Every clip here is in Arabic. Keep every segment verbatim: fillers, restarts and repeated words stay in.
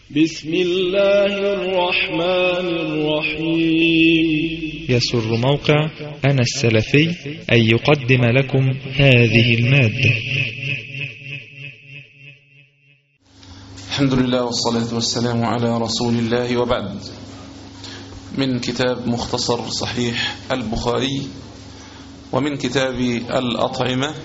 بسم الله الرحمن الرحيم. يسر موقع أنا السلفي أن يقدم لكم هذه المادة. الحمد لله والصلاة والسلام على رسول الله، وبعد. من كتاب مختصر صحيح البخاري ومن كتاب الأطعمة،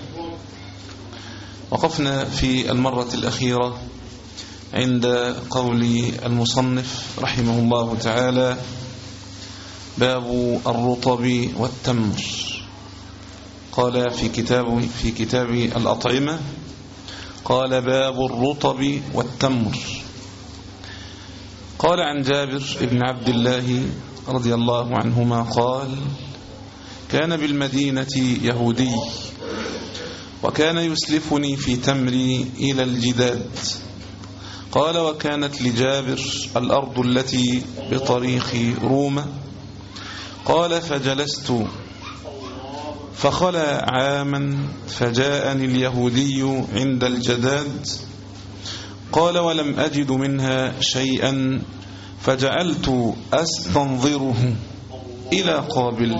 وقفنا في المرة الأخيرة عند قول المصنف رحمه الله تعالى: باب الرطب والتمر. قال في كتاب في كتاب الأطعمة، قال باب الرطب والتمر. قال عن جابر بن عبد الله رضي الله عنهما قال: كان بالمدينة يهودي وكان يسلفني في تمري إلى الجداد. قال: وكانت لجابر الأرض التي بطريق روما. قال: فجلست فخلى عاما فجاءني اليهودي عند الجداد. قال: ولم أجد منها شيئا فجعلت أستنظره إلى قابل.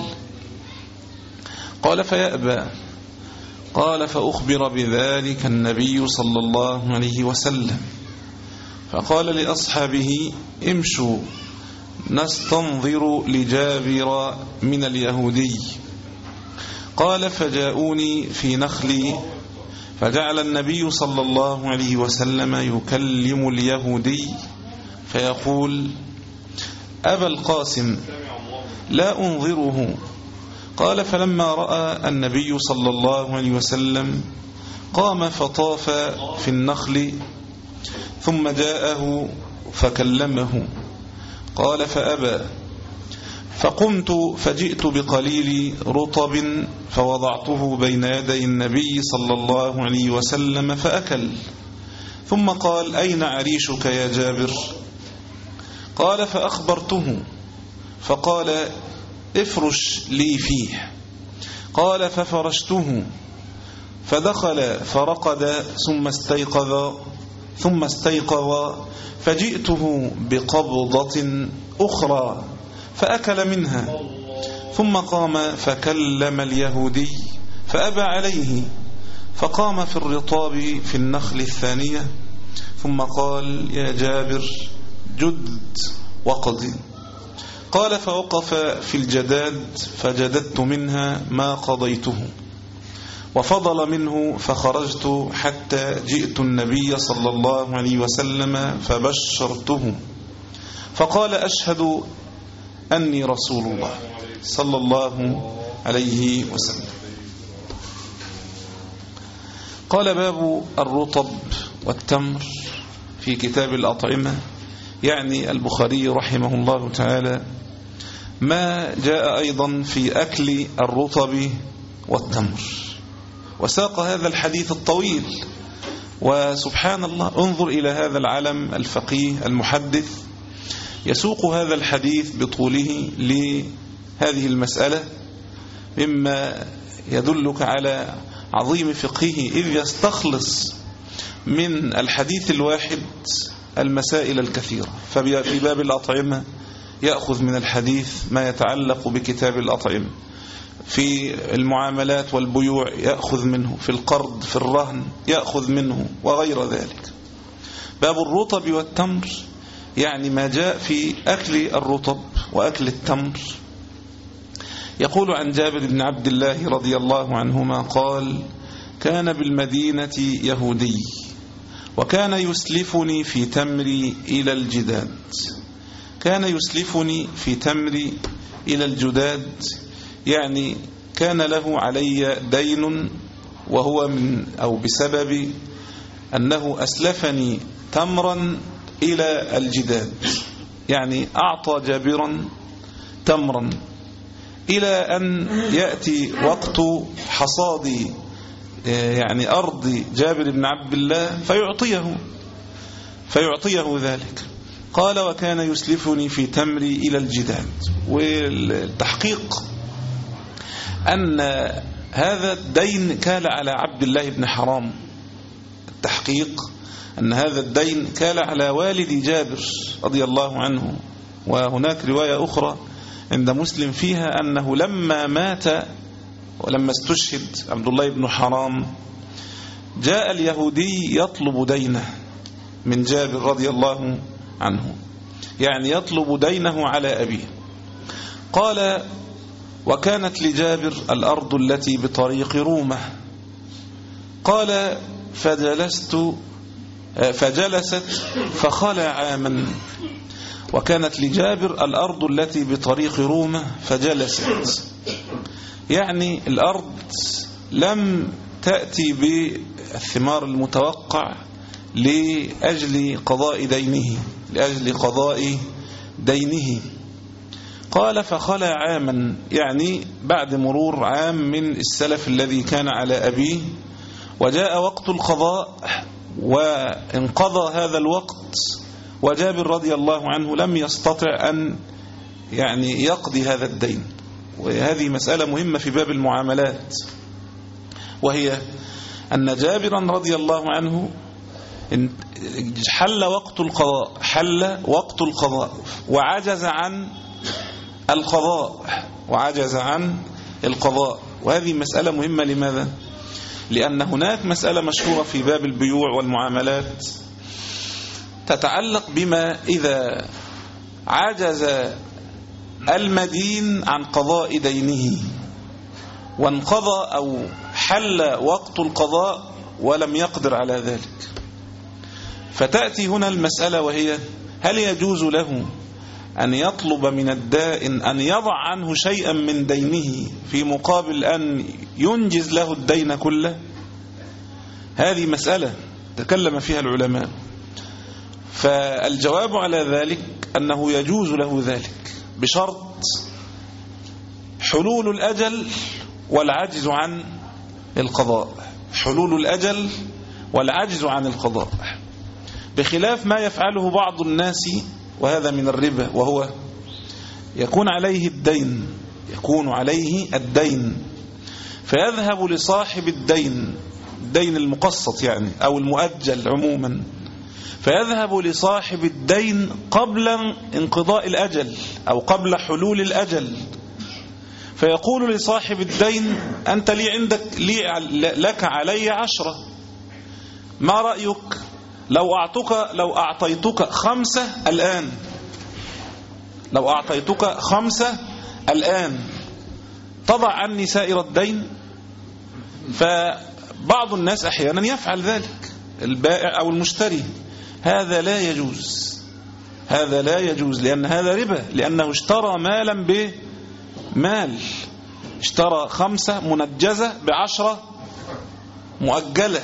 قال: فيأبى. قال: فأخبر بذلك النبي صلى الله عليه وسلم، فقال لأصحابه: امشوا نستنظر لجابر من اليهودي. قال: فجاءوني في نخلي، فجعل النبي صلى الله عليه وسلم يكلم اليهودي فيقول: أبا القاسم لا أنظره. قال: فلما رأى النبي صلى الله عليه وسلم قام فطاف في النخل، ثم جاءه فكلمه. قال: فأبى. فقمت فجئت بقليل رطب فوضعته بين يدي النبي صلى الله عليه وسلم فأكل. ثم قال: أين عريشك يا جابر؟ قال: فأخبرته، فقال: افرش لي فيه. قال: ففرشته، فدخل فرقد ثم استيقظ ثم استيقظ فجئته بقبضة أخرى فأكل منها. ثم قام فكلم اليهودي فأبى عليه، فقام في الرطاب في النخل الثانية، ثم قال: يا جابر جد وقضي. قال: فوقف في الجداد فجددت منها ما قضيته، وفضل منه، فخرجت حتى جئت النبي صلى الله عليه وسلم فبشرته، فقال: أشهد أني رسول الله صلى الله عليه وسلم. قال: باب الرطب والتمر في كتاب الأطعمة، يعني البخاري رحمه الله تعالى، ما جاء أيضا في أكل الرطب والتمر، وساق هذا الحديث الطويل. وسبحان الله، انظر إلى هذا العلم الفقيه المحدث يسوق هذا الحديث بطوله لهذه المسألة، مما يدلك على عظيم فقهه، إذ يستخلص من الحديث الواحد المسائل الكثيرة. ففي باب الأطعمة يأخذ من الحديث ما يتعلق بكتاب الأطعمة، في المعاملات والبيوع يأخذ منه، في القرض في الرهن يأخذ منه، وغير ذلك. باب الرطب والتمر يعني ما جاء في أكل الرطب وأكل التمر. يقول عن جابر بن عبد الله رضي الله عنهما قال: كان بالمدينة يهودي وكان يسلفني في تمري إلى الجداد. كان يسلفني في تمري إلى الجداد يعني كان له علي دين، وهو من أو بسبب أنه أسلفني تمرا إلى الجداد، يعني أعطى جابرا تمرا إلى أن يأتي وقت حصاد يعني أرض جابر بن عبد الله فيعطيه فيعطيه ذلك. قال: وكان يسلفني في تمري إلى الجداد. والتحقيق أن هذا الدين كان على عبد الله بن حرام. التحقيق أن هذا الدين كان على والد جابر رضي الله عنه. وهناك رواية أخرى عند مسلم فيها أنه لما مات ولما استشهد عبد الله بن حرام جاء اليهودي يطلب دينه من جابر رضي الله عنه، يعني يطلب دينه على أبيه. قال: وكانت لجابر الأرض التي بطريق رومة. قال: فجلست فجلست فخلى عاما. وكانت لجابر الأرض التي بطريق رومة فجلست، يعني الأرض لم تأتي بالثمار المتوقع لأجل قضاء دينه لأجل قضاء دينه. قال: فخلى عاما، يعني بعد مرور عام من السلف الذي كان على أبيه، وجاء وقت القضاء وانقضى هذا الوقت، وجابر رضي الله عنه لم يستطع أن يعني يقضي هذا الدين. وهذه مسألة مهمة في باب المعاملات، وهي أن جابرا رضي الله عنه حل وقت القضاء حل وقت القضاء وعجز عن القضاء وعجز عن القضاء وهذه مسألة مهمة. لماذا؟ لأن هناك مسألة مشهورة في باب البيوع والمعاملات تتعلق بما إذا عجز المدين عن قضاء دينه وانقضى أو حل وقت القضاء ولم يقدر على ذلك. فتأتي هنا المسألة، وهي: هل يجوز له أن يطلب من الدائن أن يضع عنه شيئا من دينه في مقابل أن ينجز له الدين كله؟ هذه مسألة تكلم فيها العلماء، فالجواب على ذلك أنه يجوز له ذلك بشرط حلول الأجل والعجز عن القضاء حلول الأجل والعجز عن القضاء، بخلاف ما يفعله بعض الناس، وهذا من الربا، وهو يكون عليه الدين يكون عليه الدين فيذهب لصاحب الدين الدين المقسط يعني أو المؤجل عموما، فيذهب لصاحب الدين قبل انقضاء الأجل أو قبل حلول الأجل، فيقول لصاحب الدين: أنت لي عندك لي لك علي عشرة، ما رأيك لو أعطيتك لو أعطيتك خمسة الآن لو أعطيتك خمسة الآن تضع عني سائر الدين؟ فبعض الناس أحيانا يفعل ذلك، البائع أو المشتري. هذا لا يجوز هذا لا يجوز لأن هذا ربا، لأنه اشترى مالا بمال، اشترى خمسة منجزة بعشرة مؤجلة.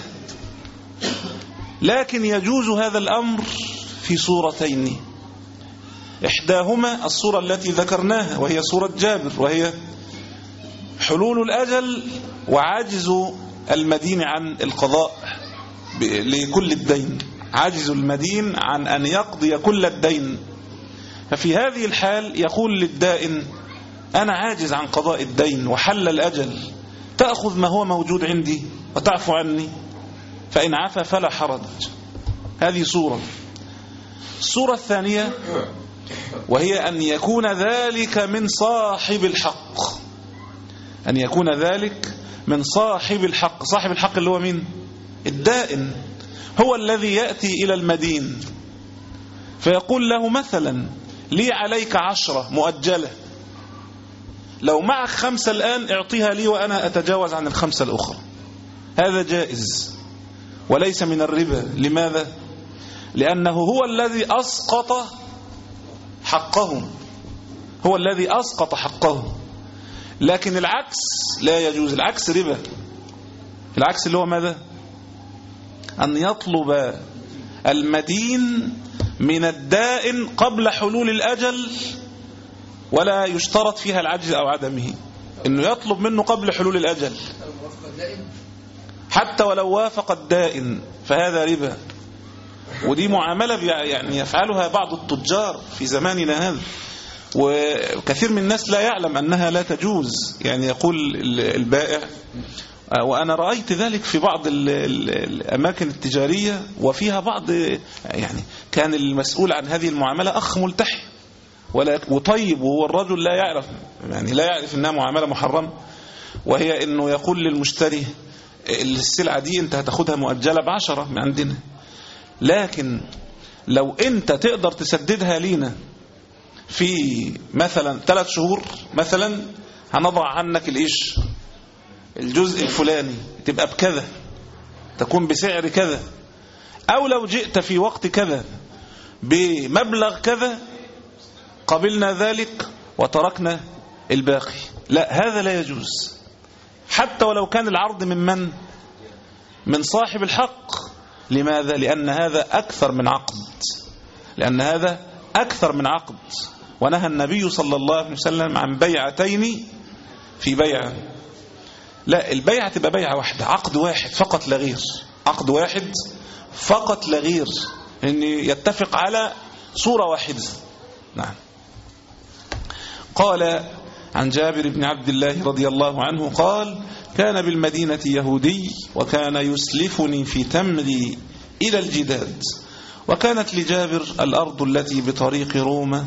لكن يجوز هذا الأمر في صورتين، إحداهما الصورة التي ذكرناها وهي صورة جابر، وهي حلول الأجل وعجز المدين عن القضاء لكل الدين، عجز المدين عن أن يقضي كل الدين. ففي هذه الحال يقول للدائن: أنا عاجز عن قضاء الدين وحل الأجل، تأخذ ما هو موجود عندي وتعفو عني، فإن عفى فلا حرج. هذه صورة. الصورة الثانية وهي أن يكون ذلك من صاحب الحق أن يكون ذلك من صاحب الحق صاحب الحق اللي هو مين؟ الدائن، هو الذي يأتي إلى المدين فيقول له مثلا: لي عليك عشرة مؤجلة، لو معك خمسة الآن اعطيها لي وأنا أتجاوز عن الخمسة الأخرى. هذا جائز وليس من الربا. لماذا؟ لأنه هو الذي أسقط حقه هو الذي أسقط حقه لكن العكس لا يجوز. العكس ربا. العكس اللي هو ماذا؟ أن يطلب المدين من الدائن قبل حلول الأجل، ولا يشترط فيها العجز أو عدمه، إنه يطلب منه قبل حلول الأجل حتى ولو وافق الدائن، فهذا ربا. ودي معاملة يعني يفعلها بعض التجار في زماننا هذا، وكثير من الناس لا يعلم أنها لا تجوز. يعني يقول البائع: وأنا رأيت ذلك في بعض ال ال الأماكن التجارية، وفيها بعض يعني كان المسؤول عن هذه المعاملة أخ ملتحي وطيب، وهو الرجل لا يعرف يعني لا يعرف أنها معاملة محرمة، وهي أنه يقول للمشتري السلعة دي أنت هتاخدها مؤجلة بعشرة من عندنا، لكن لو أنت تقدر تسددها لينا في مثلا ثلاث شهور مثلا هنضع عنك الإيش الجزء الفلاني، تبقى بكذا، تكون بسعر كذا، أو لو جئت في وقت كذا بمبلغ كذا قبلنا ذلك وتركنا الباقي. لا، هذا لا يجوز، حتى ولو كان العرض من من من صاحب الحق. لماذا؟ لأن هذا أكثر من عقد، لأن هذا أكثر من عقد، ونهى النبي صلى الله عليه وسلم عن بيعتين في بيعة. لا، البيعة تبقى بيعة واحدة، عقد واحد فقط لا غير، عقد واحد فقط لا غير، إن يتفق على صورة واحدة. نعم. قال عن جابر بن عبد الله رضي الله عنه قال: كان بالمدينة يهودي وكان يسلفني في تمري إلى الجداد، وكانت لجابر الأرض التي بطريق روما،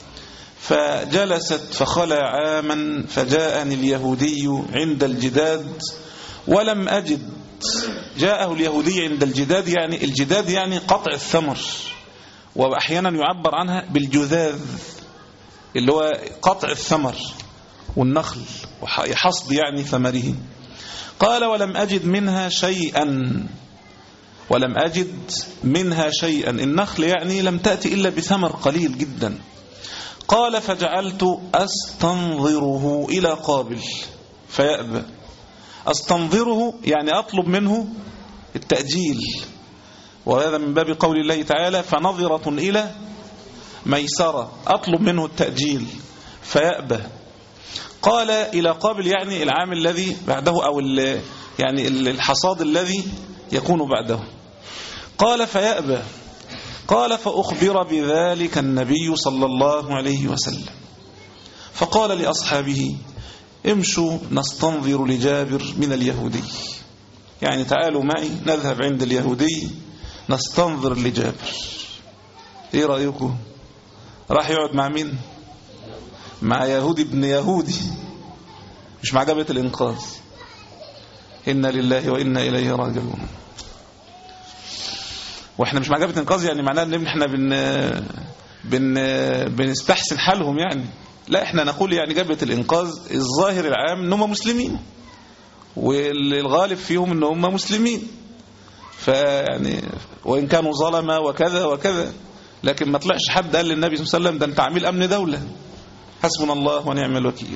فجلست فخلى عاما، فجاءني اليهودي عند الجداد ولم أجد. جاءه اليهودي عند الجداد، يعني الجداد يعني قطع الثمر، وأحيانا يعبر عنها بالجذاذ اللي هو قطع الثمر والنخل وحصد يعني ثمره. قال: ولم أجد منها شيئا، ولم أجد منها شيئا، النخل يعني لم تأتي إلا بثمر قليل جدا. قال: فجعلت أستنظره إلى قابل فيأبى. أستنظره يعني أطلب منه التأجيل، وهذا من باب قول الله تعالى: فنظرة إلى ميسرة، أطلب منه التأجيل فيأبى. قال: إلى قابل يعني العام الذي بعده، أو يعني الحصاد الذي يكون بعده. قال: فيأبى. قال: فأخبر بذلك النبي صلى الله عليه وسلم، فقال لأصحابه: امشوا نستنظر لجابر من اليهودي، يعني تعالوا معي نذهب عند اليهودي نستنظر لجابر. ايه رأيكم؟ راح يقعد مع مين؟ مع يهودي ابن يهودي، مش مع جبهة الإنقاذ. إنا لله وإنا إليه راجعون. واحنا مش مع جبهة الإنقاذ يعني معناه ان احنا بن بن بنستحسن حالهم يعني، لا، احنا نقول يعني جبهة الإنقاذ الظاهر العام ان هم مسلمين، والغالب فيهم ان هم مسلمين، فيعني وإن كانوا ظلمة وكذا وكذا، لكن ما طلعش حد قال للنبي صلى الله عليه وسلم ده انت عميل أمن دولة، حسبنا الله ونعم الوكيل.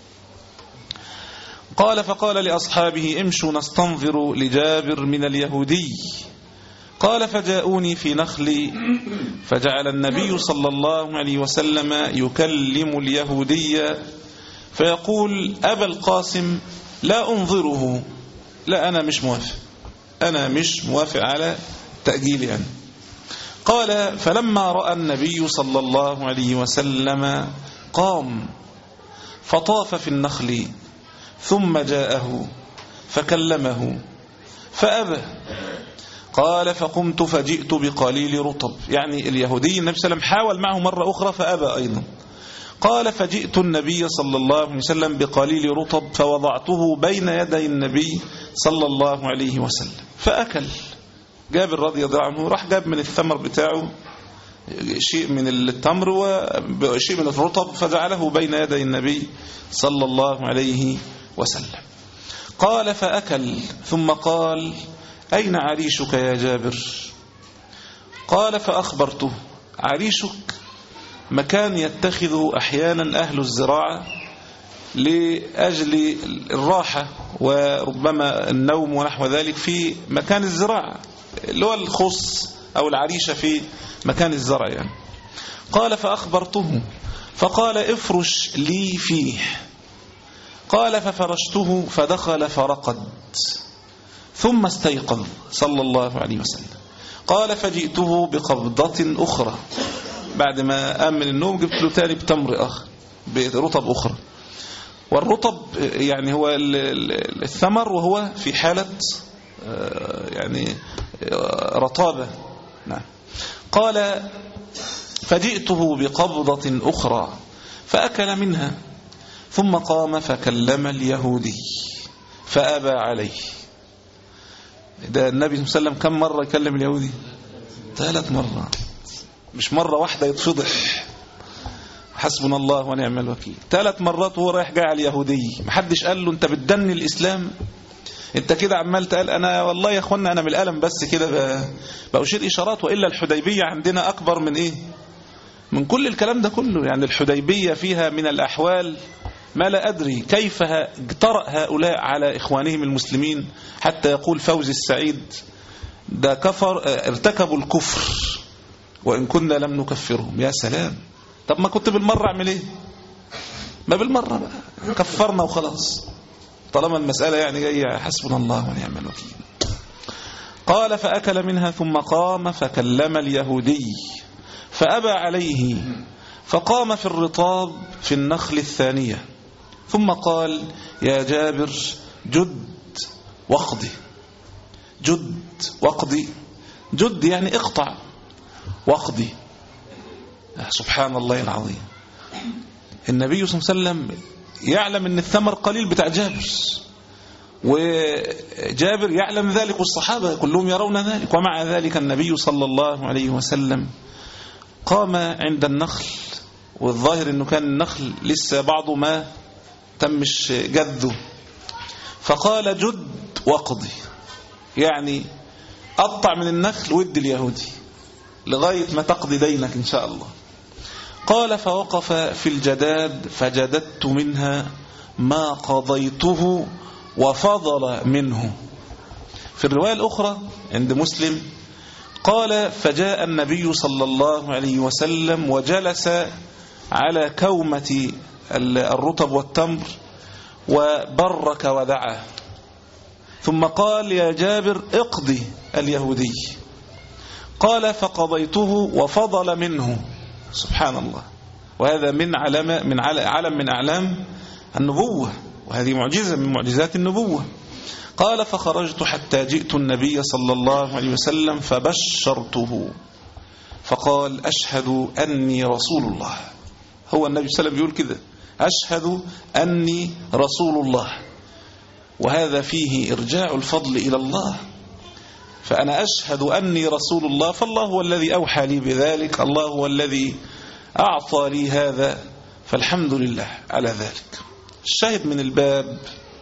قال: فقال لأصحابه: امشوا نستنظر لجابر من اليهودي. قال: فجاءوني في نخلي، فجعل النبي صلى الله عليه وسلم يكلم اليهودي فيقول: أبا القاسم لا أنظره، لا أنا مش موافق، أنا مش موافق على تأجيل يعني. قال: فلما رأى النبي صلى الله عليه وسلم قام فطاف في النخل، ثم جاءه فكلمه فأبى. قال: فقمت فجئت بقليل رطب، يعني اليهودي النبي صلى الله عليه وسلم حاول معه مرة أخرى فأبى أيضا. قال: فجئت النبي صلى الله عليه وسلم بقليل رطب فوضعته بين يدي النبي صلى الله عليه وسلم فأكل. جابر رضي الله عنه راح جاب من الثمر بتاعه شيء من التمر وشيء من الرطب فجعله بين يدي النبي صلى الله عليه وسلم. قال: فأكل، ثم قال: أين عريشك يا جابر؟ قال: فأخبرته. عريشك مكان يتخذه أحيانا أهل الزراعة لأجل الراحة وربما النوم ونحو ذلك في مكان الزراعة، اللي هو الخص أو العريشة في مكان الزرع يعني. قال: فأخبرته، فقال: افرش لي فيه. قال: ففرشته فدخل فرقد، ثم استيقظ صلى الله عليه وسلم. قال: فجئته بقبضة أخرى، بعد ما قام من النوم جبت له تاني بتمر آخر برطب أخرى. والرطب يعني هو الثمر وهو في حالة يعني رطابة. نعم. قال فجئته بقبضة أخرى فأكل منها ثم قام فكلم اليهودي فأبى عليه. ده النبي صلى الله عليه وسلم كم مرة يكلم اليهودي؟ ثلاث مرات، مش مرة واحدة يتفضح. حسبنا الله ونعم الوكيل. ثلاث مرات وهو رايح جاي على اليهودي، محدش قال له انت بتدني الإسلام، انت كده عمال تقال. انا والله يا اخوانا انا من الألم بس كده بأشير إشارات، وإلا الحديبية عندنا أكبر من إيه؟ من كل الكلام ده كله. يعني الحديبية فيها من الأحوال ما لا أدري كيف اجترأ هؤلاء على إخوانهم المسلمين حتى يقول فوزي السعيد ده كفر، ارتكبوا الكفر وإن كنا لم نكفرهم. يا سلام، طب ما كنت بالمرة اعمل ايه؟ ما بالمرة بقى كفرنا وخلاص طالما المسألة يعني جاية. حسبنا الله ونعم الوكيل. قال فأكل منها ثم قام فكلم اليهودي فأبى عليه فقام في الرطاب في النخل الثانية ثم قال يا جابر جد واقضي. جد واقضي، جد يعني اقطع، واقضي. سبحان الله العظيم. النبي صلى الله عليه وسلم يعلم ان الثمر قليل بتاع جابر، وجابر يعلم ذلك والصحابة كلهم يرون ذلك، ومع ذلك النبي صلى الله عليه وسلم قام عند النخل، والظاهر انه كان النخل لسه بعضه ما تمش جذه، فقال جد واقضي، يعني قطع من النخل ودي اليهودي لغاية ما تقضي دينك إن شاء الله. قال فوقف في الجداد فجددت منها ما قضيته وفضل منه. في الرواية الأخرى عند مسلم قال فجاء النبي صلى الله عليه وسلم وجلس على كومة الرطب والتمر وبرك ودعا، ثم قال يا جابر اقضي اليهودي. قال فقضيته وفضل منه. سبحان الله. وهذا من علم من علم من أعلام النبوة، وهذه معجزة من معجزات النبوة. قال فخرجت حتى جئت النبي صلى الله عليه وسلم فبشرته فقال أشهد أني رسول الله. هو النبي صلى الله عليه وسلم بيقول كده أشهد أني رسول الله، وهذا فيه إرجاع الفضل إلى الله. فأنا أشهد أني رسول الله، فالله هو الذي أوحى لي بذلك، الله هو الذي أعطى لي هذا، فالحمد لله على ذلك. الشاهد من الباب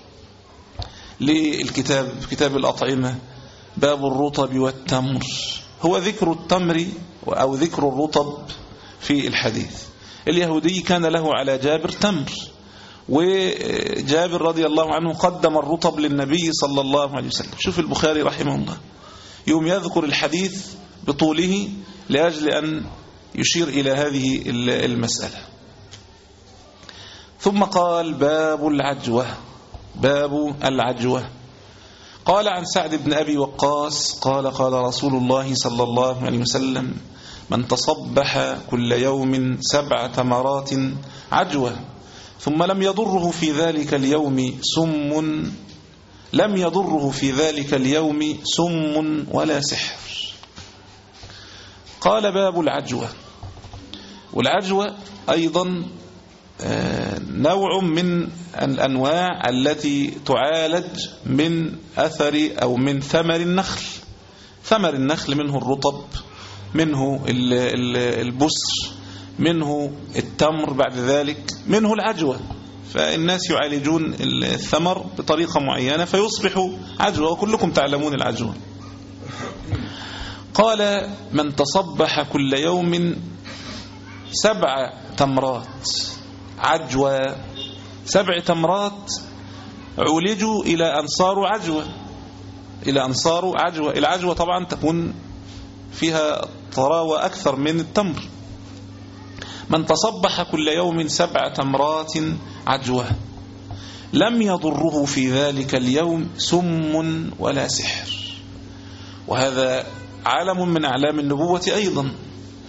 للكتاب كتاب الأطعمة باب الرطب والتمر، هو ذكر التمر أو ذكر الرطب في الحديث. اليهودي كان له على جابر تمر، وجابر رضي الله عنه قدم الرطب للنبي صلى الله عليه وسلم. شوف البخاري رحمه الله يوم يذكر الحديث بطوله لأجل أن يشير إلى هذه المسألة. ثم قال باب العجوة. باب العجوة. قال عن سعد بن أبي وقاص قال قال رسول الله صلى الله عليه وسلم من تصبح كل يوم سبع تمرات عجوة ثم لم يضره في ذلك اليوم سم لم يضره في ذلك اليوم سم ولا سحر. قال باب العجوة. والعجوة أيضا نوع من الأنواع التي تعالج من أثر أو من ثمر النخل. ثمر النخل منه الرطب، منه البسر، منه التمر، بعد ذلك منه العجوة. فالناس يعالجون الثمر بطريقة معينة فيصبح عجوة، وكلكم تعلمون العجوة. قال من تصبح كل يوم سبع تمرات عجوة. سبع تمرات عولجوا إلى أنصار عجوة، إلى أنصار عجوة. العجوة طبعا تكون فيها طراوة أكثر من التمر. من تصبح كل يوم سبع تمرات عجوة لم يضره في ذلك اليوم سم ولا سحر. وهذا علم من أعلام النبوة أيضا،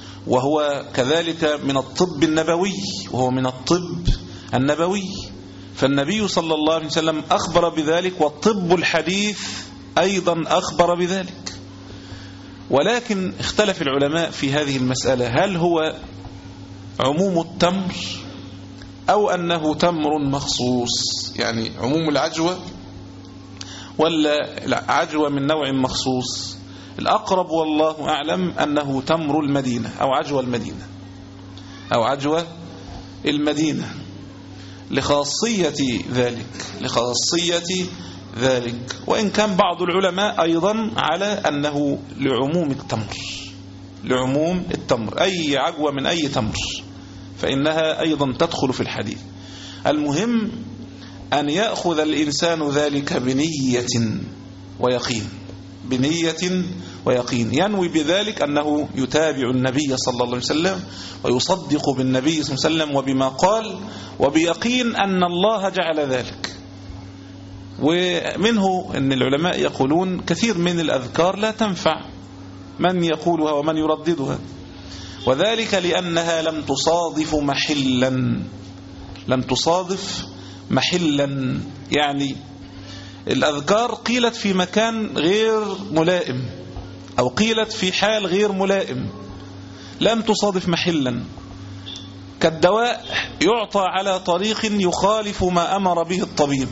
وهو كذلك من الطب النبوي، وهو من الطب النبوي. فالنبي صلى الله عليه وسلم أخبر بذلك، والطب الحديث أيضا أخبر بذلك. ولكن اختلف العلماء في هذه المسألة، هل هو عموم التمر أو أنه تمر مخصوص، يعني عموم العجوة ولا عجوة من نوع مخصوص؟ الأقرب والله أعلم أنه تمر المدينة أو عجوة المدينة أو عجوة المدينة لخاصية ذلك لخاصية ذلك وإن كان بعض العلماء أيضا على أنه لعموم التمر لعموم التمر أي عجوة من أي تمر فإنها أيضا تدخل في الحديث. المهم أن يأخذ الإنسان ذلك بنية ويقين بنية ويقين ينوي بذلك أنه يتابع النبي صلى الله عليه وسلم ويصدق بالنبي صلى الله عليه وسلم وبما قال، وبيقين أن الله جعل ذلك. ومنه أن العلماء يقولون كثير من الأذكار لا تنفع من يقولها ومن يرددها، وذلك لأنها لم تصادف محلا لم تصادف محلا يعني الأذكار قيلت في مكان غير ملائم أو قيلت في حال غير ملائم، لم تصادف محلا. كالدواء يعطى على طريق يخالف ما أمر به الطبيب،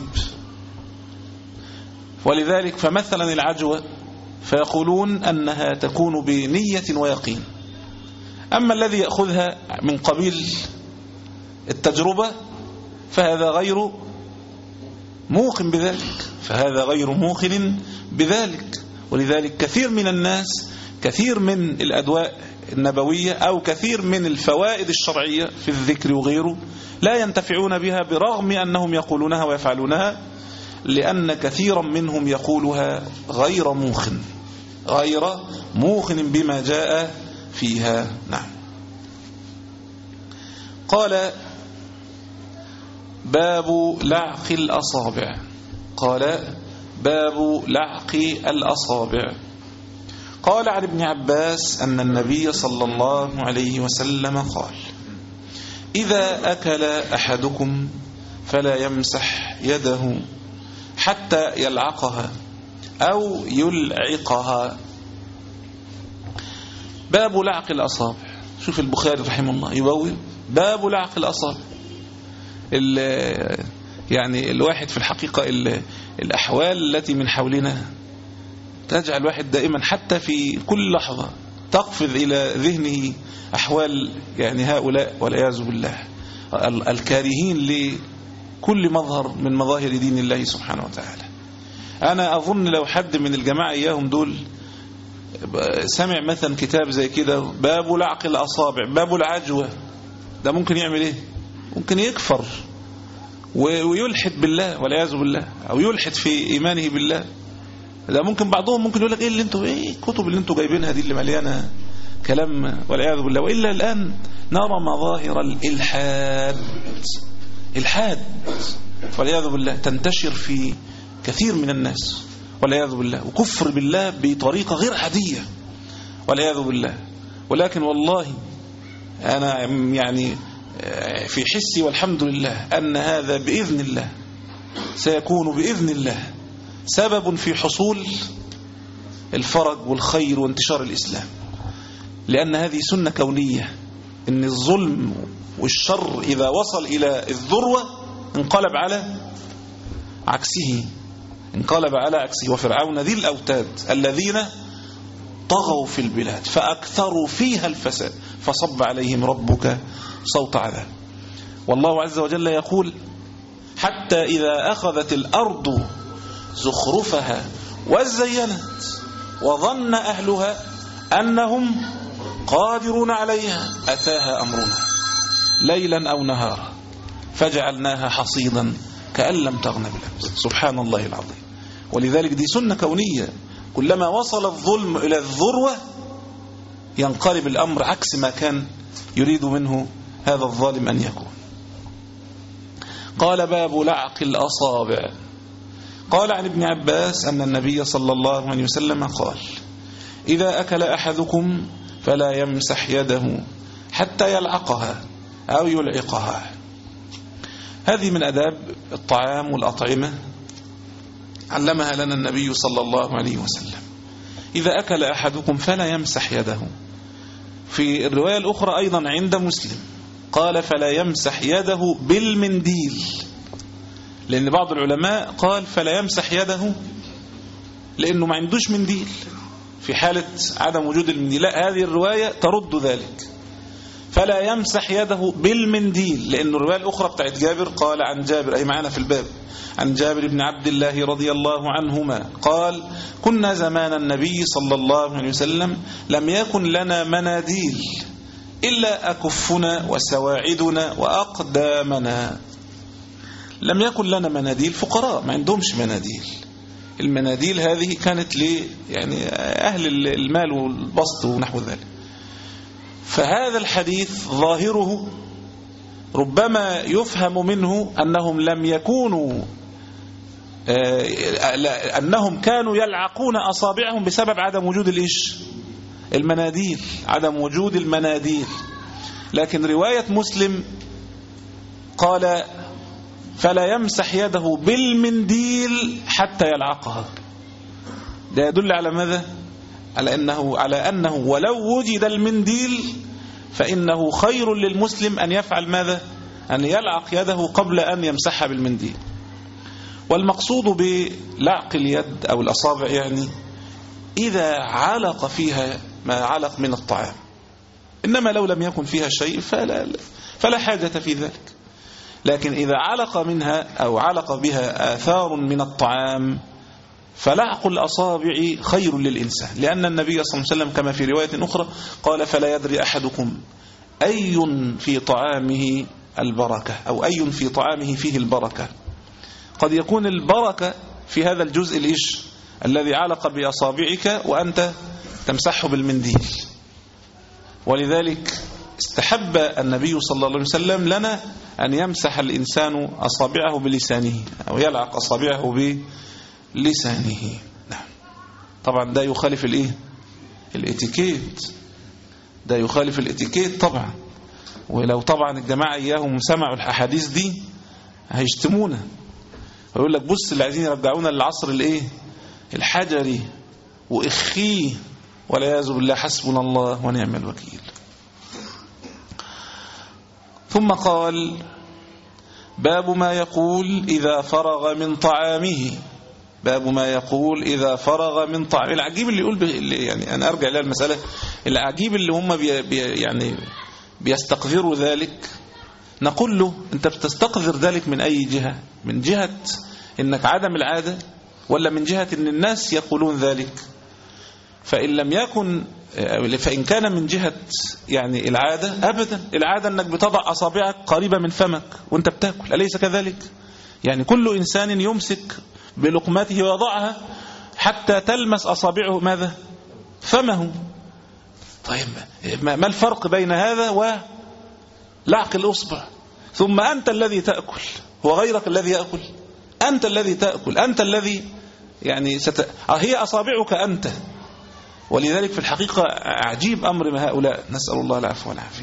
ولذلك فمثلا العجوة فيقولون أنها تكون بنية ويقين. أما الذي يأخذها من قبيل التجربة فهذا غير موقن بذلك فهذا غير موقن بذلك ولذلك كثير من الناس كثير من الأدواء النبوية أو كثير من الفوائد الشرعية في الذكر وغيره لا ينتفعون بها برغم أنهم يقولونها ويفعلونها، لأن كثيرا منهم يقولها غير موقن غير موقن بما جاء فيها. نعم. قال باب لعق الأصابع قال باب لعق الأصابع قال عن ابن عباس أن النبي صلى الله عليه وسلم قال إذا أكل أحدكم فلا يمسح يده حتى يلعقها أو يلعقها. باب لعق الأصابع. شوف البخاري رحمه الله يبوي باب لعق الأصابع. يعني الواحد في الحقيقة الأحوال التي من حولنا تجعل الواحد دائما حتى في كل لحظة تقفز إلى ذهنه أحوال يعني هؤلاء والعياذ بالله الكارهين لكل مظهر من مظاهر دين الله سبحانه وتعالى. أنا أظن لو حد من الجماعة إياهم دول سمع مثلا كتاب زي كده باب لعق الأصابع باب العجوة، ده ممكن يعمل إيه؟ ممكن يكفر ويلحد بالله والعياذ بالله أو يلحد في إيمانه بالله. ده ممكن بعضهم ممكن يقول لك إيه اللي انتوا إيه الكتب اللي انتوا جايبينها دي اللي مليانة كلام والعياذ بالله. وإلا الآن نرى مظاهر الإلحاد الحاد والعياذ بالله تنتشر في كثير من الناس والعياذ بالله، وكفر بالله بطريقة غير عادية والعياذ بالله. ولكن والله أنا يعني في حسي والحمد لله أن هذا بإذن الله سيكون بإذن الله سبب في حصول الفرج والخير وانتشار الإسلام، لأن هذه سنة كونية إن الظلم والشر إذا وصل إلى الذروة انقلب على عكسه انقلب على عكسه. وفرعون ذي الأوتاد الذين طغوا في البلاد فأكثروا فيها الفساد فصب عليهم ربك صوت عذاب. والله عز وجل يقول حتى إذا أخذت الأرض زخرفها وزينت وظن أهلها أنهم قادرون عليها أتاها أمرنا ليلا أو نهارا فجعلناها حصيدا كأن لم تغن بالأمس. سبحان الله العظيم. ولذلك دي سنة كونية، كلما وصل الظلم إلى الذروة ينقلب الأمر عكس ما كان يريد منه هذا الظالم أن يكون. قال باب لعق الأصابع. قال عن ابن عباس أن النبي صلى الله عليه وسلم قال إذا أكل أحدكم فلا يمسح يده حتى يلعقها أو يلعقها. هذه من أداب الطعام والأطعمة علمها لنا النبي صلى الله عليه وسلم. إذا أكل أحدكم فلا يمسح يده. في الرواية الأخرى أيضا عند مسلم قال فلا يمسح يده بالمنديل، لأن بعض العلماء قال فلا يمسح يده لأنه ما عندوش منديل في حالة عدم وجود المنديل. لا، هذه الرواية ترد ذلك، فلا يمسح يده بالمنديل، لأن الرواية الأخرى بتاعت جابر قال عن جابر، أي معنا في الباب، عن جابر بن عبد الله رضي الله عنهما قال كنا زمان النبي صلى الله عليه وسلم لم يكن لنا مناديل إلا أكفنا وسواعدنا وأقدامنا. لم يكن لنا مناديل، فقراء ما عندهمش مناديل. المناديل هذه كانت ل يعني أهل المال والبسط ونحو ذلك. فهذا الحديث ظاهره ربما يفهم منه أنهم لم يكونوا أنهم كانوا يلعقون أصابعهم بسبب عدم وجود الإيش المناديل، عدم وجود المناديل. لكن رواية مسلم قال فلا يمسح يده بالمنديل حتى يلعقها. ده يدل على ماذا؟ على أنه, على أنه ولو وجد المنديل فإنه خير للمسلم أن يفعل ماذا؟ أن يلعق يده قبل أن يمسحها بالمنديل. والمقصود بلعق اليد أو الأصابع يعني إذا علق فيها ما علق من الطعام، إنما لو لم يكن فيها شيء فلا, فلا حاجة في ذلك. لكن إذا علق منها أو علق بها آثار من الطعام فلعق الأصابع خير للإنسان، لأن النبي صلى الله عليه وسلم كما في رواية أخرى قال فلا يدري أحدكم أي في طعامه البركة أو أي في طعامه فيه البركة. قد يكون البركة في هذا الجزء الإيش الذي علق بأصابعك وأنت تمسحه بالمنديل. ولذلك استحب النبي صلى الله عليه وسلم لنا أن يمسح الإنسان أصابعه بلسانه أو يلعق أصابعه بلسانه. نعم. طبعا ده يخالف الإيه الاتيكيت، ده يخالف الاتيكيت طبعا. ولو طبعا الجماعة إياهم سمعوا الأحاديث دي هيشتمونا ويقول لك بص اللي عايزين يرجعونا للعصر الإيه الحجري وإخيه، والعياذ بالله، حسبنا الله ونعم الوكيل. ثم قال باب ما يقول إذا فرغ من طعامه. باب ما يقول إذا فرغ من طعامه. العجيب اللي يقول بي يعني أنا أرجع إلى المسألة، العجيب اللي هم بي بي يعني بيستقذروا ذلك. نقول له أنت بتستقذر ذلك من أي جهة؟ من جهة إنك عدم العادة ولا من جهة إن الناس يقولون ذلك؟ فإن لم يكن فإن كان من جهة يعني العادة، أبدا العادة أنك بتضع أصابعك قريبة من فمك وأنت بتأكل، أليس كذلك؟ يعني كل إنسان يمسك بلقمته ويضعها حتى تلمس أصابعه ماذا؟ فمه. طيب ما الفرق بين هذا ولعق الأصبع؟ ثم أنت الذي تأكل وغيرك الذي يأكل، أنت الذي تأكل، أنت الذي يعني ست... هي أصابعك أنت. ولذلك في الحقيقة عجيب أمر ما هؤلاء، نسأل الله العفو والعافية.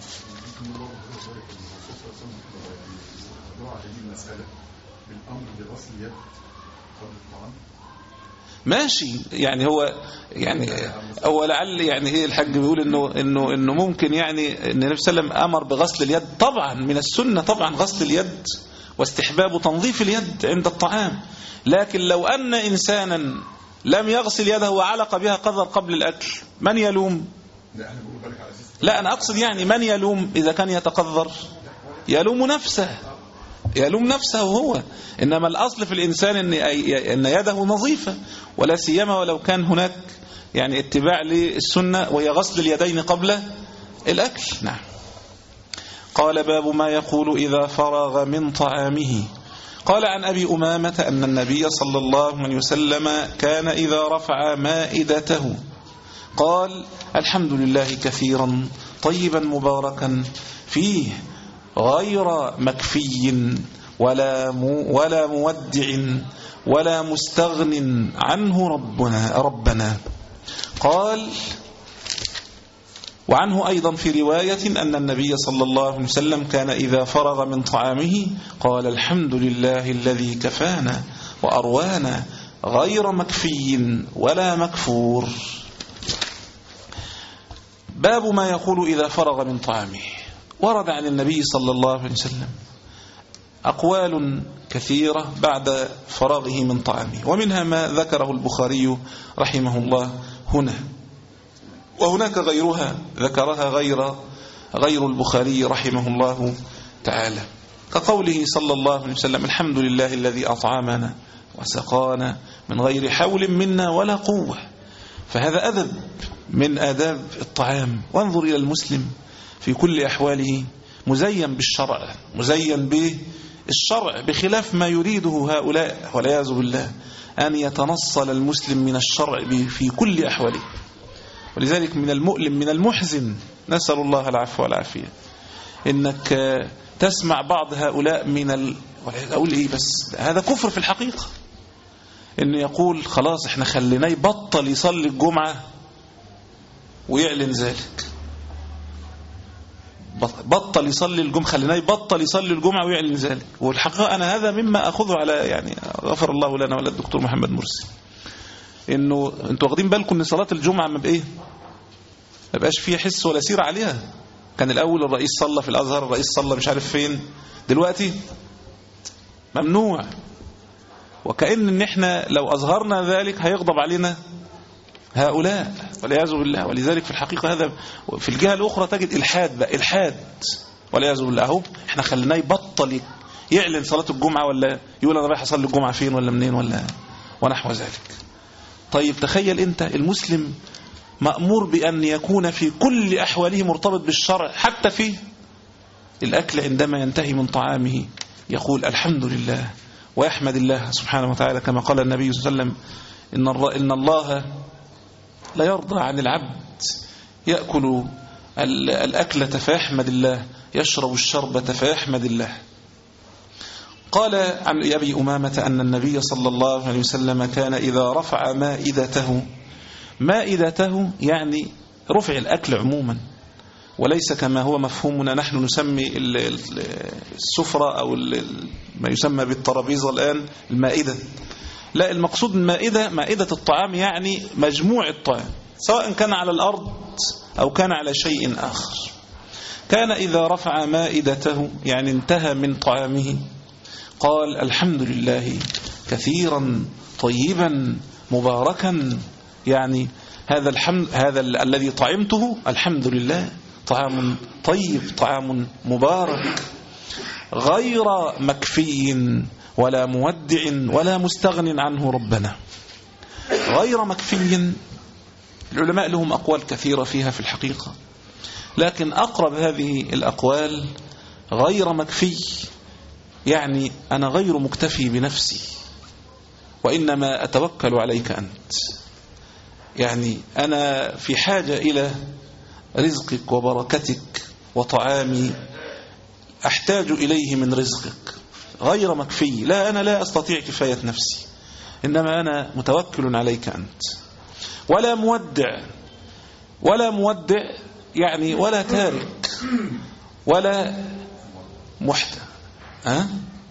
ماشي، يعني هو يعني هو لعل يعني هي الحاج بيقول انه انه انه ممكن يعني ان النبي صلى الله عليه وسلم امر بغسل اليد. طبعا من السنة طبعا غسل اليد واستحباب تنظيف اليد عند الطعام. لكن لو أن إنسانا لم يغسل يده وعلق بها قذر قبل الأكل، من يلوم؟ لا أنا أقصد يعني من يلوم إذا كان يتقذر؟ يلوم نفسه، يلوم نفسه هو. إنما الأصل في الإنسان إن إن يده نظيفة، ولا سيما ولو كان هناك يعني اتباع للسنة وهي غسل اليدين قبل الأكل. نعم. قال باب ما يقول إذا فرغ من طعامه. قال عن أبي أمامة أن النبي صلى الله عليه وسلم كان إذا رفع مائدته قال الحمد لله كثيرا طيبا مباركا فيه غير مكفي ولا ولا مودع ولا مستغن عنه ربنا ربنا قال وعنه أيضا في رواية أن النبي صلى الله عليه وسلم كان إذا فرغ من طعامه قال الحمد لله الذي كفانا وأروانا غير مكفي ولا مكفور. باب ما يقول إذا فرغ من طعامه. ورد عن النبي صلى الله عليه وسلم أقوال كثيرة بعد فراغه من طعامه، ومنها ما ذكره البخاري رحمه الله هنا، وهناك غيرها ذكرها غير غير البخاري رحمه الله تعالى، كقوله صلى الله عليه وسلم الحمد لله الذي أطعمنا وسقانا من غير حول منا ولا قوة. فهذا أدب من آداب الطعام. وانظر إلى المسلم في كل أحواله مزين بالشرع، مزين بالشرع بخلاف ما يريده هؤلاء والعياذ بالله، أن يتنصل المسلم من الشرع في كل أحواله. ولذلك من المؤلم من المحزن، نسأل الله العفو والعافية، إنك تسمع بعض هؤلاء من ال... أقول إيه بس هذا كفر في الحقيقة، إنه يقول خلاص إحنا خليناه يبطل يصلي الجمعة ويعلن ذلك، بطل يصلي الجمعة، خليناه يبطل يصلي الجمعة ويعلن ذلك. والحقيقة أنا هذا مما أخذه على يعني غفر الله لنا ولا الدكتور محمد مرسي، إنه أنتوا واخدين بالكم إن صلاة الجمعة ما بإيه ما بقاش فيها حس ولا سير عليها. كان الأول الرئيس صلى في الأزهر، الرئيس صلى مش عارف فين، دلوقتي ممنوع. وكأن إن إحنا لو أظهرنا ذلك هيغضب علينا هؤلاء والعياذ بالله. ولذلك في الحقيقة هذا في الجهة الأخرى تجد إلحاد بقى، إلحاد والعياذ بالله. أهو إحنا خليناه يبطل يعلن صلاة الجمعة، ولا يقول أنا رايح أصلي الجمعة فين ولا منين ولا ونحو ذلك. طيب تخيل أنت المسلم مأمور بأن يكون في كل أحواله مرتبط بالشرع، حتى في الأكل عندما ينتهي من طعامه يقول الحمد لله ويحمد الله سبحانه وتعالى، كما قال النبي صلى الله عليه وسلم إن الله لا يرضى عن العبد يأكل الأكلة فيحمد الله، يشرب الشربة فيحمد الله. قال عن أبي أمامة أن النبي صلى الله عليه وسلم كان إذا رفع مائدته، مائدته يعني رفع الأكل عموما، وليس كما هو مفهومنا نحن نسمي السفرة أو ما يسمى بالترابيزة الآن المائدة. لا، المقصود المائدة مائدة الطعام، يعني مجموع الطعام سواء كان على الأرض أو كان على شيء آخر. كان إذا رفع مائدته يعني انتهى من طعامه قال الحمد لله كثيرا طيبا مباركا، يعني هذا الحمد هذا الذي طعمته الحمد لله طعام طيب طعام مبارك، غير مكفي ولا مودع ولا مستغن عنه ربنا. غير مكفي، العلماء لهم أقوال كثيرة فيها في الحقيقة، لكن أقرب هذه الأقوال غير مكفي، يعني أنا غير مكتفي بنفسي وإنما أتوكل عليك أنت، يعني أنا في حاجة إلى رزقك وبركتك وطعامي، أحتاج إليه من رزقك. غير مكفي، لا أنا لا أستطيع كفاية نفسي، إنما أنا متوكل عليك أنت. ولا مودع، ولا مودع يعني ولا تارك ولا محتى ها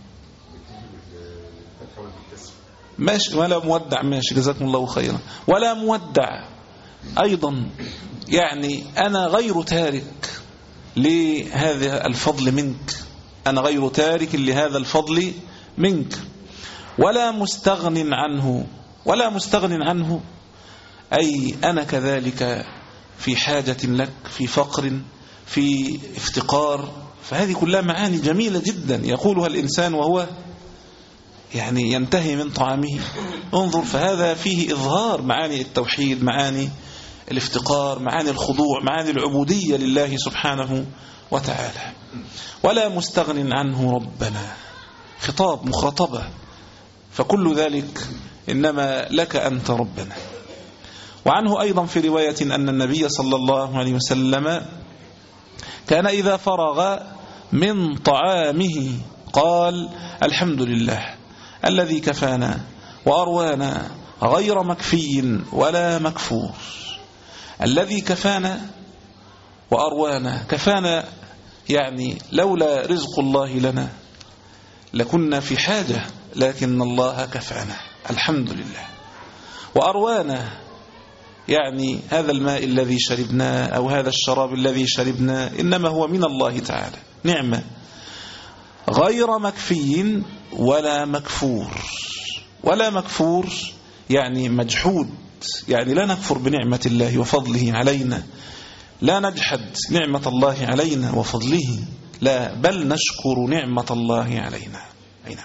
ماشي، ولا مودع ماشي جزاكم الله خيرا. ولا مودع أيضا يعني أنا غير تارك لهذا الفضل منك، أنا غير تارك لهذا الفضل منك. ولا مستغن عنه، ولا مستغن عنه أي أنا كذلك في حاجة لك، في فقر، في افتقار. فهذه كلها معاني جميلة جدا يقولها الإنسان وهو يعني ينتهي من طعامه. انظر، فهذا فيه إظهار معاني التوحيد، معاني الافتقار، معاني الخضوع، معاني العبودية لله سبحانه وتعالى. ولا مستغن عنه ربنا، خطاب مخاطبة، فكل ذلك إنما لك أنت ربنا. وعنه أيضا في رواية أن النبي صلى الله عليه وسلم كان إذا فرغ من طعامه قال الحمد لله الذي كفانا وأروانا غير مكفي ولا مكفور. الذي كفانا وأروانا، كفانا، يعني لولا رزق الله لنا لكنا في حاجة، لكن الله كفانا الحمد لله. وأروانا يعني هذا الماء الذي شربناه أو هذا الشراب الذي شربناه إنما هو من الله تعالى، نعمة غير مكفي ولا مكفور. ولا مكفور يعني مجحود، يعني لا نكفر بنعمة الله وفضله علينا، لا نجحد نعمة الله علينا وفضله، لا، بل نشكر نعمة الله علينا. أين؟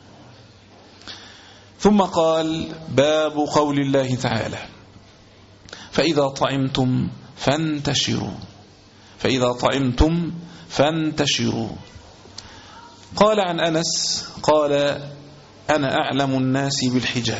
ثم قال: باب قول الله تعالى: فإذا طعمتم فانتشروا. فإذا طعمتم فانتشروا. قال عن أنس قال: أنا أعلم الناس بالحجاب.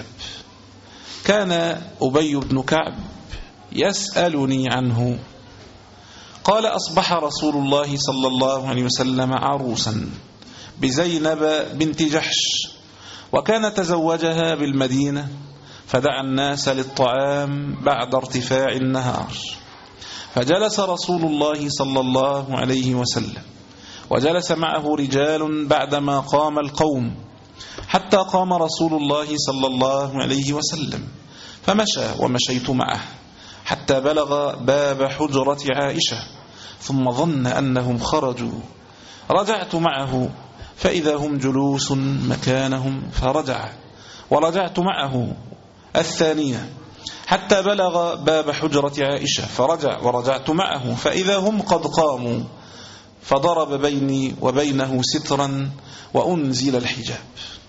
كان أبي بن كعب يسألني عنه. قال: أصبح رسول الله صلى الله عليه وسلم عروسا بزينب بنت جحش، وكان تزوجها بالمدينة، فدعا الناس للطعام بعد ارتفاع النهار، فجلس رسول الله صلى الله عليه وسلم، وجلس معه رجال بعدما قام القوم، حتى قام رسول الله صلى الله عليه وسلم، فمشى ومشيت معه حتى بلغ باب حجرة عائشة، ثم ظن أنهم خرجوا، رجعت معه فإذا هم جلوس مكانهم، فرجع، ورجعت معه الثانية حتى بلغ باب حجرة عائشة، فرجع، ورجعت معه فإذا هم قد قاموا، فضرب بيني وبينه سترا وأنزل الحجاب.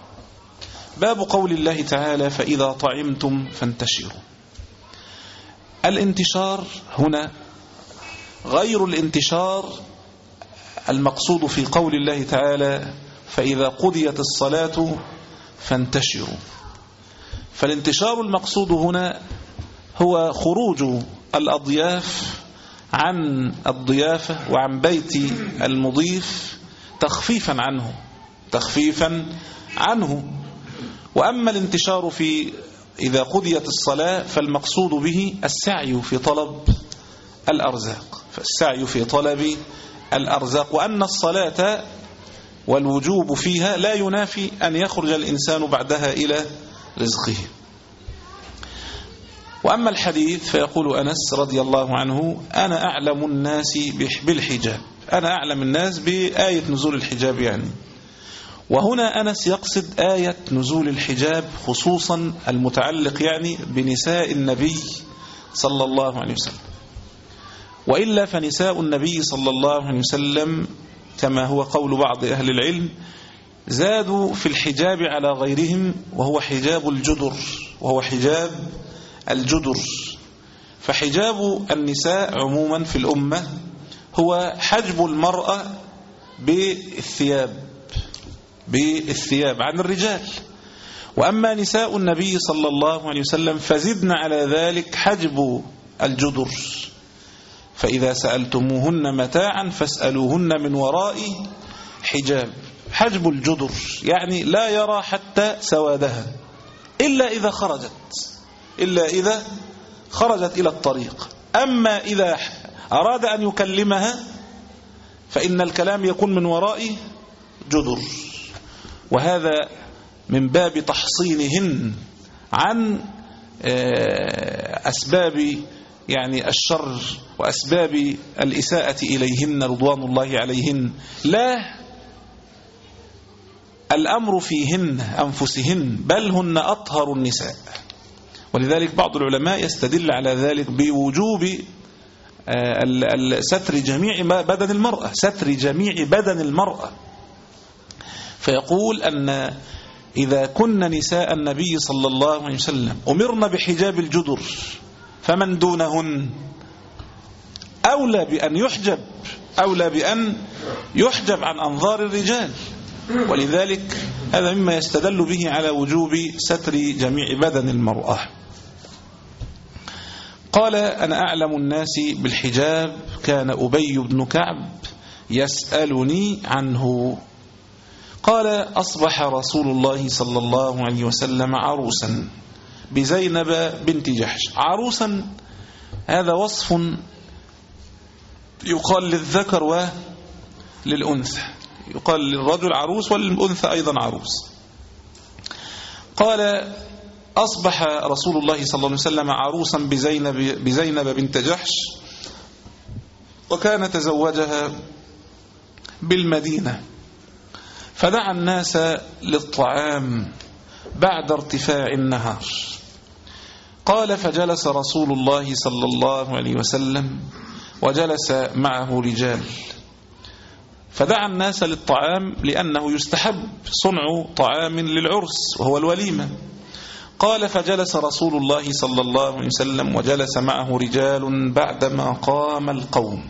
باب قول الله تعالى: فإذا طعمتم فانتشروا. الانتشار هنا غير الانتشار المقصود في قول الله تعالى: فإذا قضيت الصلاة فانتشروا. فالانتشار المقصود هنا هو خروج الأضياف عن الضيافة وعن بيت المضيف تخفيفا عنه تخفيفا عنه وأما الانتشار في إذا قضيت الصلاة فالمقصود به السعي في طلب الأرزاق، فالسعي في طلب الأرزاق، وأن الصلاة والوجوب فيها لا ينافي أن يخرج الإنسان بعدها إلى رزقه. وأما الحديث فيقول أنس رضي الله عنه: أنا أعلم الناس بالحجاب، أنا أعلم الناس بآية نزول الحجاب يعني. وهنا أنس يقصد آية نزول الحجاب خصوصا المتعلق يعني بنساء النبي صلى الله عليه وسلم، وإلا فنساء النبي صلى الله عليه وسلم كما هو قول بعض أهل العلم زادوا في الحجاب على غيرهم، وهو حجاب الجدر وهو حجاب الجدر. فحجاب النساء عموما في الأمة هو حجب المرأة بالثياب بالثياب عن الرجال. وأما نساء النبي صلى الله عليه وسلم فزدنا على ذلك حجب الجدر، فإذا سألتموهن متاعا فاسألوهن من وراء حجاب. حجب الجدر يعني لا يرى حتى سوادها إلا إذا خرجت إلا إذا خرجت إلى الطريق. أما إذا أراد أن يكلمها فإن الكلام يكون من وراء جدر، وهذا من باب تحصينهن عن أسباب يعني الشر وأسباب الإساءة إليهن رضوان الله عليهن، لا الأمر فيهن أنفسهن، بل هن أطهر النساء. ولذلك بعض العلماء يستدل على ذلك بوجوب ستر جميع بدن المرأة ستر جميع بدن المرأة فيقول أن إذا كن نساء النبي صلى الله عليه وسلم أمرنا بحجاب الجدر فمن دونهن أولى بأن يحجب أولى بأن يحجب عن أنظار الرجال. ولذلك هذا مما يستدل به على وجوب ستر جميع بدن المرأة. قال: أنا أعلم الناس بالحجاب، كان أبي بن كعب يسألني عنه. قال: أصبح رسول الله صلى الله عليه وسلم عروسا بزينب بنت جحش. عروسا هذا وصف يقال للذكر وللأنثى، يقال للرجل عروس وللأنثى أيضا عروس. قال أصبح رسول الله صلى الله عليه وسلم عروسا بزينب, بزينب بنت جحش، وكان تزوجها بالمدينة، فدعا الناس للطعام بعد ارتفاع النهار. قال فجلس رسول الله صلى الله عليه وسلم وجلس معه رجال، فدعا الناس للطعام لأنه يستحب صنع طعام للعرس وهو الوليمة. قال فجلس رسول الله صلى الله عليه وسلم وجلس معه رجال بعدما قام القوم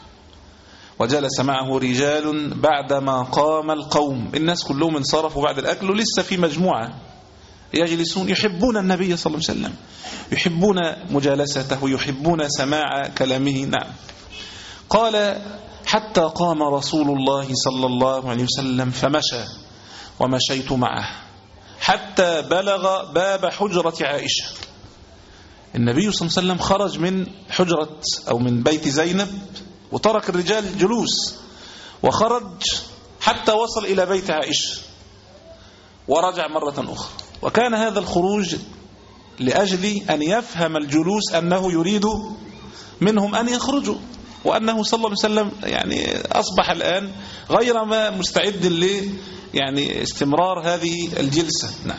وجلس معه رجال بعدما قام القوم الناس كلهم انصرفوا بعد الأكل، ولسه في مجموعة يجلسون يحبون النبي صلى الله عليه وسلم، يحبون مجالسته، يحبون سماع كلامه. نعم. قال حتى قام رسول الله صلى الله عليه وسلم فمشى ومشيت معه حتى بلغ باب حجرة عائشة. النبي صلى الله عليه وسلم خرج من حجرة أو من بيت زينب وترك الرجال جلوس، وخرج حتى وصل إلى بيت عائشة ورجع مرة أخرى. وكان هذا الخروج لأجل أن يفهم الجلوس أنه يريد منهم أن يخرجوا، وأنه صلى الله عليه وسلم يعني أصبح الآن غير ما مستعد ل يعني استمرار هذه الجلسة. نعم.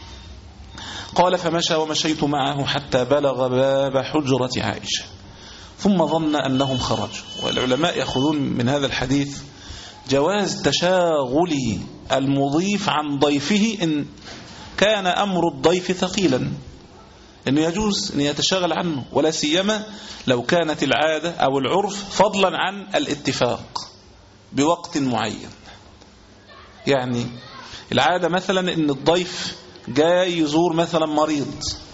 قال فمشى ومشيت معه حتى بلغ باب حجرة عائشة ثم ظن أنهم خرجوا. والعلماء يأخذون من هذا الحديث جواز تشاغل المضيف عن ضيفه إن كان أمر الضيف ثقيلا، إنه يجوز أن يتشاغل عنه، ولا سيما لو كانت العادة أو العرف فضلا عن الاتفاق بوقت معين. يعني العادة مثلا إن الضيف جاي يزور مثلا مريض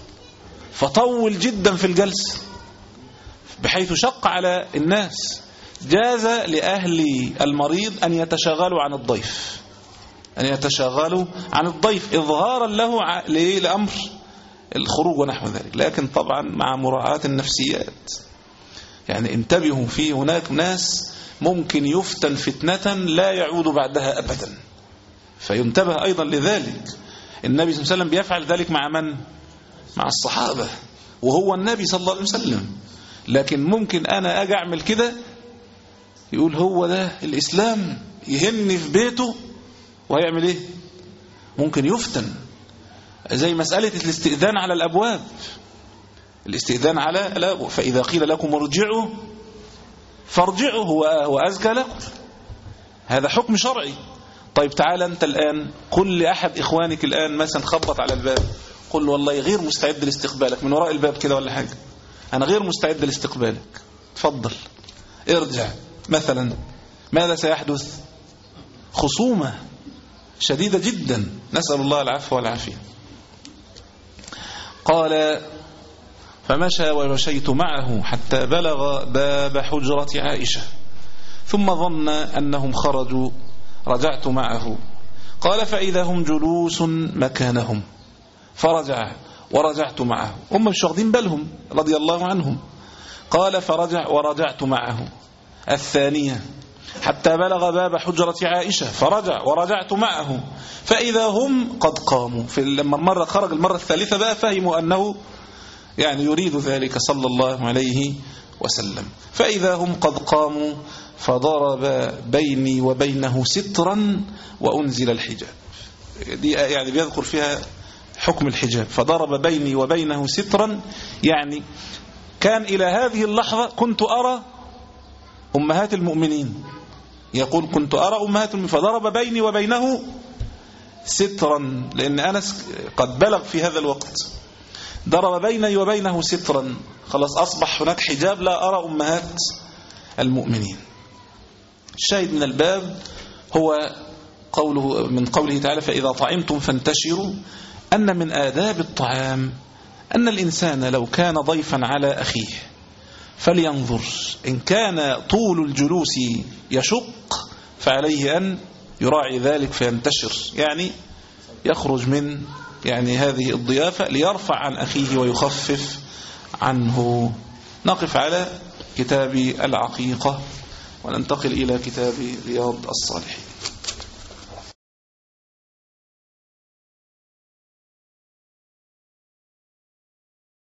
فطول جدا في الجلسة بحيث شق على الناس، جاز لأهل المريض أن يتشاغلوا عن الضيف أن يتشاغلوا عن الضيف إظهارا له لأمر الخروج ونحو ذلك، لكن طبعا مع مراعاة النفسيات. يعني انتبهوا، في هناك ناس ممكن يفتن فتنة لا يعود بعدها أبدا، فينتبه أيضا لذلك. النبي صلى الله عليه وسلم بيفعل ذلك مع من؟ مع الصحابة، وهو النبي صلى الله عليه وسلم. لكن ممكن أنا أجي أعمل كده يقول هو ده الإسلام، يهمني في بيته وهيعمل إيه؟ ممكن يفتن، زي مسألة الاستئذان على الأبواب. الاستئذان على الأبواب، فإذا قيل لكم ارجعوا فارجعوا هو أزكى لكم، هذا حكم شرعي. طيب تعال أنت الآن قل لأحد إخوانك الآن مثلا خبط على الباب، قل والله غير مستعد لاستقبالك من وراء الباب كده ولا حاجة، أنا غير مستعد لاستقبالك، تفضل ارجع مثلا، ماذا سيحدث؟ خصومة شديدة جدا، نسأل الله العفو والعافية. قال فمشى ومشيت معه حتى بلغ باب حجرة عائشة ثم ظن أنهم خرجوا، رجعت معه. قال فإذا هم جلوس مكانهم فرجع ورجعت معه، هم مش واخدين بالهم رضي الله عنهم. قال فرجع ورجعت معه الثانية حتى بلغ باب حجرة عائشة فرجع ورجعت معه فإذا هم قد قاموا. في لما المرة خرج المرة الثالثة بقى فهموا أنه يعني يريد ذلك صلى الله عليه وسلم. فإذا هم قد قاموا فضرب بيني وبينه سترا وأنزل الحجاب. دي يعني بيذكر فيها حكم الحجاب. فضرب بيني وبينه سترا، يعني كان إلى هذه اللحظة كنت أرى أمهات المؤمنين، يقول كنت أرى أمهات المؤمنين، فضرب بيني وبينه سترا، لأن أنس قد بلغ في هذا الوقت، ضرب بيني وبينه سترا، خلاص أصبح هناك حجاب لا أرى أمهات المؤمنين. الشاهد من الباب هو قوله من قوله تعالى فإذا طعمتم فانتشروا، أن من آداب الطعام أن الإنسان لو كان ضيفا على أخيه فلينظر، إن كان طول الجلوس يشق فعليه أن يراعي ذلك فينتشر، يعني يخرج من يعني هذه الضيافة ليرفع عن أخيه ويخفف عنه. نقف على كتاب العقيقة وننتقل إلى كتاب رياض الصالحين.